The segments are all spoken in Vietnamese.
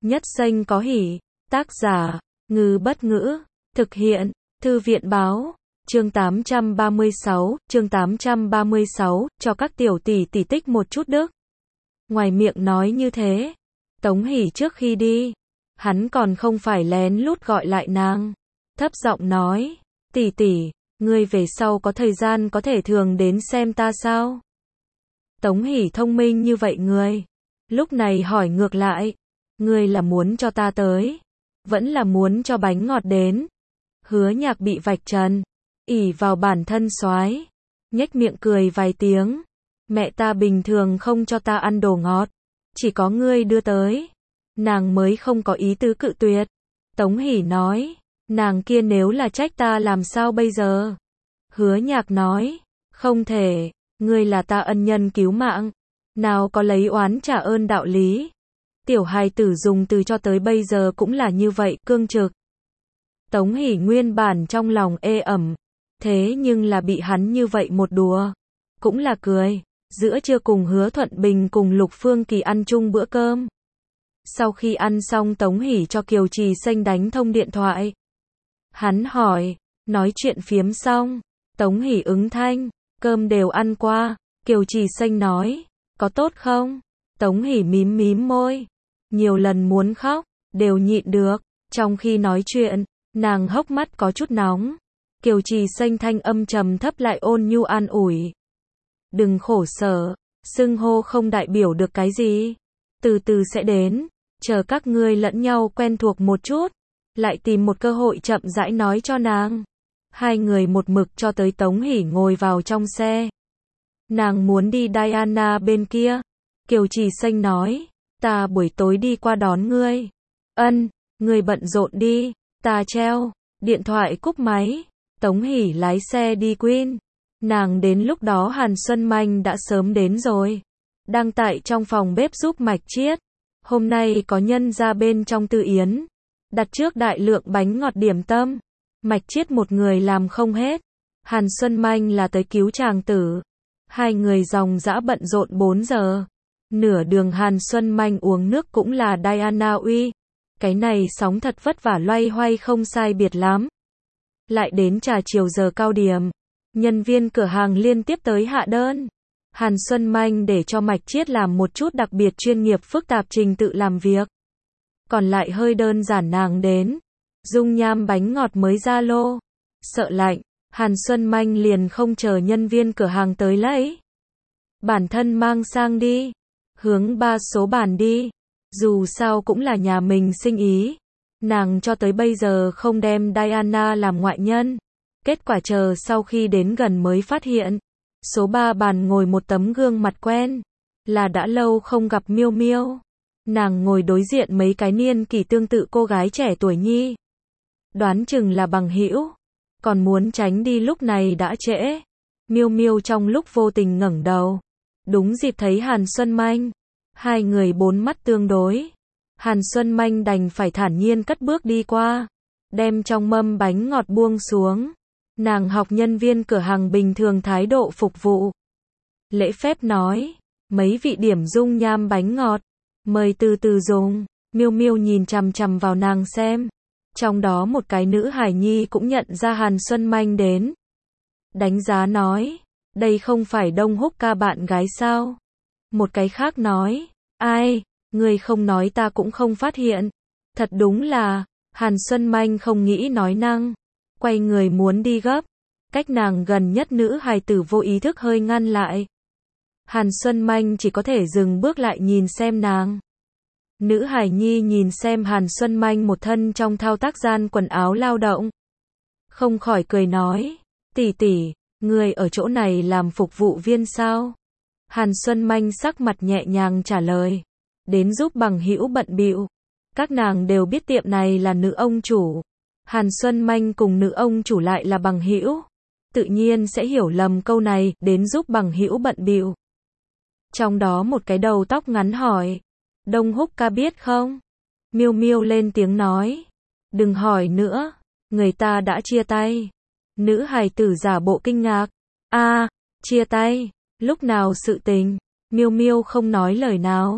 Nhất xanh có hỉ. Tác giả, Ngư Bất Ngữ. Thực hiện, Thư viện Báo. Chương 836, cho các tiểu tỷ tỷ tích một chút đức. Ngoài miệng nói như thế, Tống Hỷ trước khi đi, hắn còn không phải lén lút gọi lại nàng. Thấp giọng nói, tỷ tỷ, ngươi về sau có thời gian có thể thường đến xem ta sao? Tống Hỷ thông minh như vậy ngươi, lúc này hỏi ngược lại, ngươi là muốn cho ta tới, vẫn là muốn cho bánh ngọt đến? Hứa Nhạc bị vạch trần, ỷ vào bản thân soái, nhếch miệng cười vài tiếng. Mẹ ta bình thường không cho ta ăn đồ ngọt, chỉ có ngươi đưa tới, nàng mới không có ý tứ cự tuyệt. Tống Hỷ nói, nàng kia nếu là trách ta làm sao bây giờ? Hứa Nhạc nói, không thể, ngươi là ta ân nhân cứu mạng, nào có lấy oán trả ơn đạo lý. Tiểu hài tử dùng từ cho tới bây giờ cũng là như vậy, cương trực. Tống Hỷ nguyên bản trong lòng ê ẩm, thế nhưng là bị hắn như vậy một đùa, cũng là cười. Giữa trưa cùng Hứa Thuận Bình cùng Lục Phương Kỳ ăn chung bữa cơm. Sau khi ăn xong Tống Hỷ cho Kiều Trì Xanh đánh thông điện thoại. Hắn hỏi, nói chuyện phiếm xong, Tống Hỷ ứng thanh, cơm đều ăn qua. Kiều Trì Xanh nói, có tốt không? Tống Hỷ mím mím môi, nhiều lần muốn khóc, đều nhịn được. Trong khi nói chuyện, nàng hốc mắt có chút nóng. Kiều Trì Xanh thanh âm trầm thấp lại ôn nhu an ủi. Đừng khổ sở, xưng hô không đại biểu được cái gì. Từ từ sẽ đến, chờ các ngươi lẫn nhau quen thuộc một chút, lại tìm một cơ hội chậm rãi nói cho nàng. Hai người một mực cho tới Tống Hỷ ngồi vào trong xe. Nàng muốn đi Diana bên kia. Kiều Trì Xanh nói, ta buổi tối đi qua đón ngươi. Ân, ngươi bận rộn đi, ta treo. Điện thoại cúp máy, Tống Hỷ lái xe đi Queen. Nàng đến lúc đó Hàn Xuân Manh đã sớm đến rồi, đang tại trong phòng bếp giúp Mạch Chiết. Hôm nay có nhân ra bên trong Tư Yến, đặt trước đại lượng bánh ngọt điểm tâm. Mạch Chiết một người làm không hết, Hàn Xuân Manh là tới cứu chàng tử. Hai người dòng dã bận rộn 4 giờ. Nửa đường Hàn Xuân Manh uống nước cũng là Diana uy. Cái này sóng thật vất vả loay hoay không sai biệt lắm. Lại đến trà chiều giờ cao điểm, nhân viên cửa hàng liên tiếp tới hạ đơn. Hàn Xuân Manh để cho Mạch Chiết làm một chút đặc biệt chuyên nghiệp phức tạp trình tự làm việc. Còn lại hơi đơn giản nàng đến. Dung nham bánh ngọt mới ra lô. Sợ lạnh, Hàn Xuân Manh liền không chờ nhân viên cửa hàng tới lấy. Bản thân mang sang đi. Hướng 3 số bàn đi. Dù sao cũng là nhà mình sinh ý. Nàng cho tới bây giờ không đem Diana làm ngoại nhân. Kết quả chờ sau khi đến gần mới phát hiện, số 3 bàn ngồi một tấm gương mặt quen, là đã lâu không gặp Miêu Miêu. Nàng ngồi đối diện mấy cái niên kỷ tương tự cô gái trẻ tuổi nhi. Đoán chừng là bằng hữu, còn muốn tránh đi lúc này đã trễ. Miêu Miêu trong lúc vô tình ngẩng đầu, đúng dịp thấy Hàn Xuân Manh. Hai người bốn mắt tương đối. Hàn Xuân Manh đành phải thản nhiên cất bước đi qua, đem trong mâm bánh ngọt buông xuống. Nàng học nhân viên cửa hàng bình thường thái độ phục vụ. Lễ phép nói, mấy vị điểm dung nham bánh ngọt, mời từ từ dùng. Miêu Miêu nhìn chằm chằm vào nàng xem. Trong đó một cái nữ hài nhi cũng nhận ra Hàn Xuân Manh đến. Đánh giá nói, đây không phải Đông Húc ca bạn gái sao? Một cái khác nói, ai, người không nói ta cũng không phát hiện. Thật đúng là, Hàn Xuân Manh không nghĩ nói năng. Quay người muốn đi gấp, cách nàng gần nhất nữ hài tử vô ý thức hơi ngăn lại. Hàn Xuân Manh chỉ có thể dừng bước lại nhìn xem nàng. Nữ hài nhi nhìn xem Hàn Xuân Manh một thân trong thao tác gian quần áo lao động, không khỏi cười nói, tỷ tỷ, người ở chỗ này làm phục vụ viên sao? Hàn Xuân Manh sắc mặt nhẹ nhàng trả lời, đến giúp bằng hữu bận bịu. Các nàng đều biết tiệm này là nữ ông chủ. Hàn Xuân Manh cùng nữ ông chủ lại là bằng hữu, tự nhiên sẽ hiểu lầm câu này, đến giúp bằng hữu bận bịu. Trong đó một cái đầu tóc ngắn hỏi, Đông Húc ca biết không? Miêu Miêu lên tiếng nói, đừng hỏi nữa, người ta đã chia tay. Nữ hài tử giả bộ kinh ngạc, a, chia tay, lúc nào sự tình? Miêu Miêu không nói lời nào.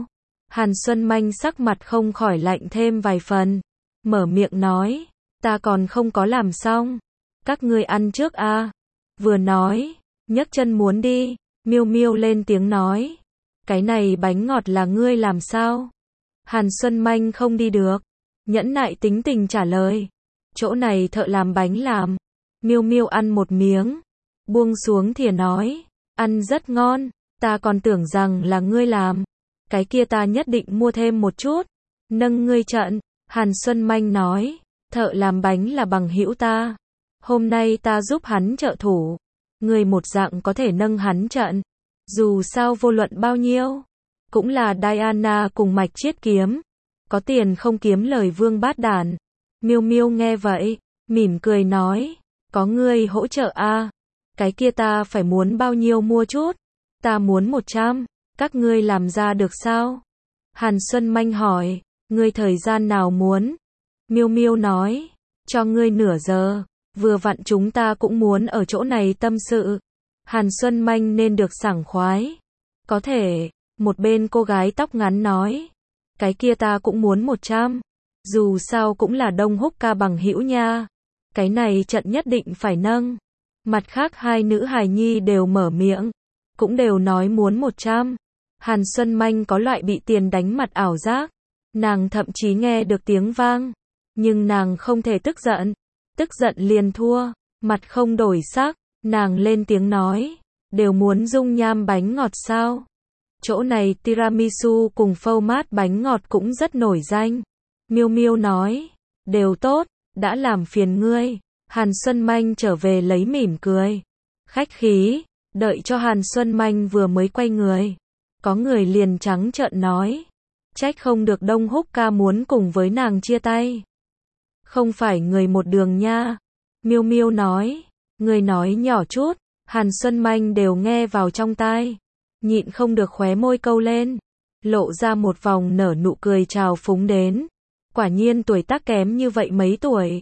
Hàn Xuân Manh sắc mặt không khỏi lạnh thêm vài phần. Mở miệng nói, ta còn không có làm xong. Các ngươi ăn trước a. Vừa nói, nhấc chân muốn đi, Miêu Miêu lên tiếng nói. Cái này bánh ngọt là ngươi làm sao? Hàn Xuân Manh không đi được. Nhẫn nại tính tình trả lời. Chỗ này thợ làm bánh làm. Miêu Miêu ăn một miếng. Buông xuống thìa nói. Ăn rất ngon. Ta còn tưởng rằng là ngươi làm. Cái kia ta nhất định mua thêm một chút. Nâng ngươi trận. Hàn Xuân Manh nói. Thợ làm bánh là bằng hữu ta. Hôm nay ta giúp hắn trợ thủ. Ngươi một dạng có thể nâng hắn trận. Dù sao vô luận bao nhiêu. Cũng là Diana cùng Mạch Chiết kiếm. Có tiền không kiếm lời vương bát đàn. Miêu Miêu nghe vậy. Mỉm cười nói. Có ngươi hỗ trợ a. Cái kia ta phải muốn bao nhiêu mua chút. Ta muốn 100. Các ngươi làm ra được sao? Hàn Xuân Manh hỏi. Ngươi thời gian nào muốn? Miêu Miêu nói. Cho ngươi nửa giờ. Vừa vặn chúng ta cũng muốn ở chỗ này tâm sự. Hàn Xuân Manh nên được sảng khoái. Có thể. Một bên cô gái tóc ngắn nói. Cái kia ta cũng muốn 100. Dù sao cũng là Đông Húc ca bằng hữu nha. Cái này trận nhất định phải nâng. Mặt khác hai nữ hài nhi đều mở miệng. Cũng đều nói muốn 100. Hàn Xuân Manh có loại bị tiền đánh mặt ảo giác. Nàng thậm chí nghe được tiếng vang. Nhưng nàng không thể tức giận. Tức giận liền thua. Mặt không đổi sắc. Nàng lên tiếng nói. Đều muốn dung nham bánh ngọt sao? Chỗ này tiramisu cùng phô mát bánh ngọt cũng rất nổi danh. Miêu Miêu nói. Đều tốt. Đã làm phiền ngươi. Hàn Xuân Manh trở về lấy mỉm cười. Khách khí. Đợi cho Hàn Xuân Manh vừa mới quay người. Có người liền trắng trợn nói. Trách không được Đông Húc ca muốn cùng với nàng chia tay. Không phải người một đường nha. Miêu Miêu nói. Người nói nhỏ chút. Hàn Xuân Manh đều nghe vào trong tai. Nhịn không được khóe môi câu lên. Lộ ra một vòng nở nụ cười trào phúng đến. Quả nhiên tuổi tác kém như vậy mấy tuổi.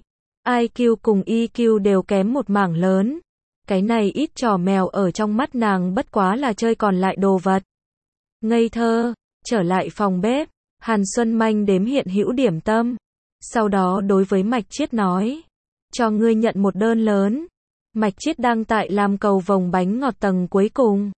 IQ cùng EQ đều kém một mảng lớn. Cái này ít trò mèo ở trong mắt nàng bất quá là chơi còn lại đồ vật. Ngây thơ. Trở lại phòng bếp. Hàn Xuân Manh đếm hiện hữu điểm tâm. Sau đó đối với Mạch Chiết nói. Cho ngươi nhận một đơn lớn. Mạch Chiết đang tại làm cầu vồng bánh ngọt tầng cuối cùng.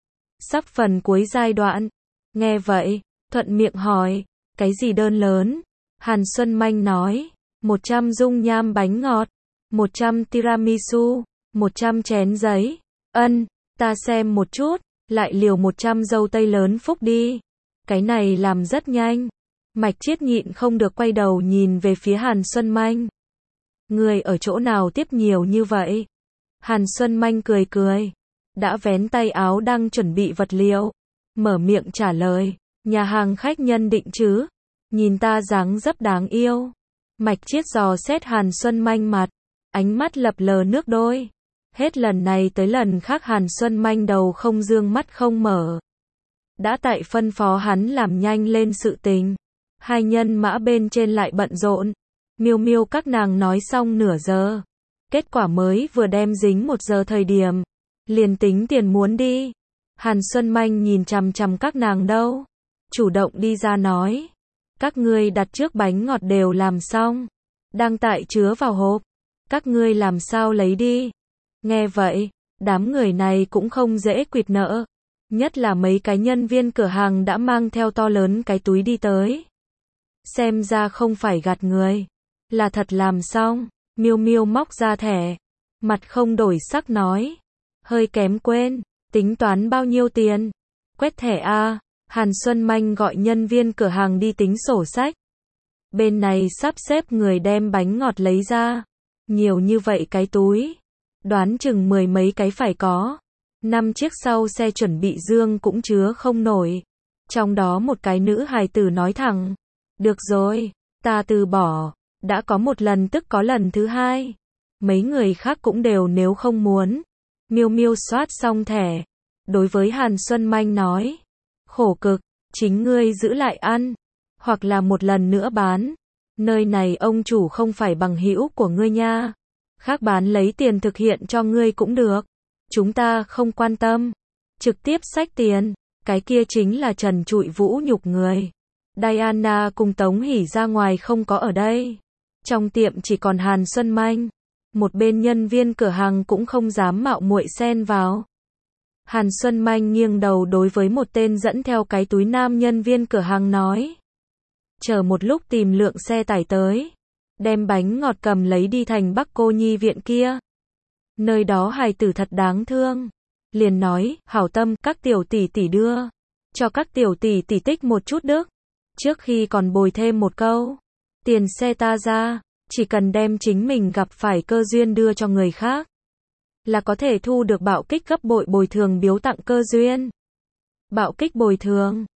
Sắp phần cuối giai đoạn. Nghe vậy, thuận miệng hỏi. Cái gì đơn lớn? Hàn Xuân Manh nói. 100 dung nham bánh ngọt. 100 tiramisu. 100 chén giấy. Ân, ta xem một chút. Lại liều 100 dâu tây lớn phúc đi. Cái này làm rất nhanh. Mạch Chiết nhịn không được quay đầu nhìn về phía Hàn Xuân Manh. Người ở chỗ nào tiếp nhiều như vậy? Hàn Xuân Manh cười cười. Đã vén tay áo đang chuẩn bị vật liệu. Mở miệng trả lời. Nhà hàng khách nhân định chứ? Nhìn ta dáng dấp đáng yêu. Mạch Chiết dò xét Hàn Xuân Manh mặt. Ánh mắt lập lờ nước đôi. Hết lần này tới lần khác Hàn Xuân Manh đầu không dương mắt không mở. Đã tại phân phó hắn làm nhanh lên sự tình. Hai nhân mã bên trên lại bận rộn. Miêu Miêu các nàng nói xong nửa giờ. Kết quả mới vừa đem dính 1 giờ thời điểm. Liền tính tiền muốn đi. Hàn Xuân Manh nhìn chằm chằm các nàng đâu. Chủ động đi ra nói. Các ngươi đặt trước bánh ngọt đều làm xong. Đang tại chứa vào hộp. Các ngươi làm sao lấy đi. Nghe vậy, đám người này cũng không dễ quỵt nợ. Nhất là mấy cái nhân viên cửa hàng đã mang theo to lớn cái túi đi tới. Xem ra không phải gạt người. Là thật làm xong. Miêu Miêu móc ra thẻ. Mặt không đổi sắc nói. Hơi kém quên. Tính toán bao nhiêu tiền? Quét thẻ a. Hàn Xuân Manh gọi nhân viên cửa hàng đi tính sổ sách. Bên này sắp xếp người đem bánh ngọt lấy ra. Nhiều như vậy cái túi. Đoán chừng 10 mấy cái phải có. 5 chiếc sau xe chuẩn bị dương cũng chứa không nổi. Trong đó một cái nữ hài tử nói thẳng. Được rồi, ta từ bỏ. Đã có một lần tức có lần thứ hai. Mấy người khác cũng đều nếu không muốn. Miêu Miêu soát xong thẻ. Đối với Hàn Xuân Manh nói. Khổ cực, chính ngươi giữ lại ăn. Hoặc là một lần nữa bán. Nơi này ông chủ không phải bằng hữu của ngươi nha. Khác bán lấy tiền thực hiện cho ngươi cũng được. Chúng ta không quan tâm. Trực tiếp xách tiền. Cái kia chính là trần trụi vũ nhục người. Diana cùng Tống Hỷ ra ngoài không có ở đây. Trong tiệm chỉ còn Hàn Xuân Manh. Một bên nhân viên cửa hàng cũng không dám mạo muội xen vào. Hàn Xuân Manh nghiêng đầu đối với một tên dẫn theo cái túi nam nhân viên cửa hàng nói. Chờ một lúc tìm lượng xe tải tới. Đem bánh ngọt cầm lấy đi thành Bắc Cô Nhi viện kia. Nơi đó hài tử thật đáng thương. Liền nói, hảo tâm, các tiểu tỷ tỷ đưa. Cho các tiểu tỷ tỷ tích một chút đức. Trước khi còn bồi thêm một câu. Tiền xe ta ra. Chỉ cần đem chính mình gặp phải cơ duyên đưa cho người khác. Là có thể thu được bạo kích gấp bội bồi thường biếu tặng cơ duyên. Bạo kích bồi thường.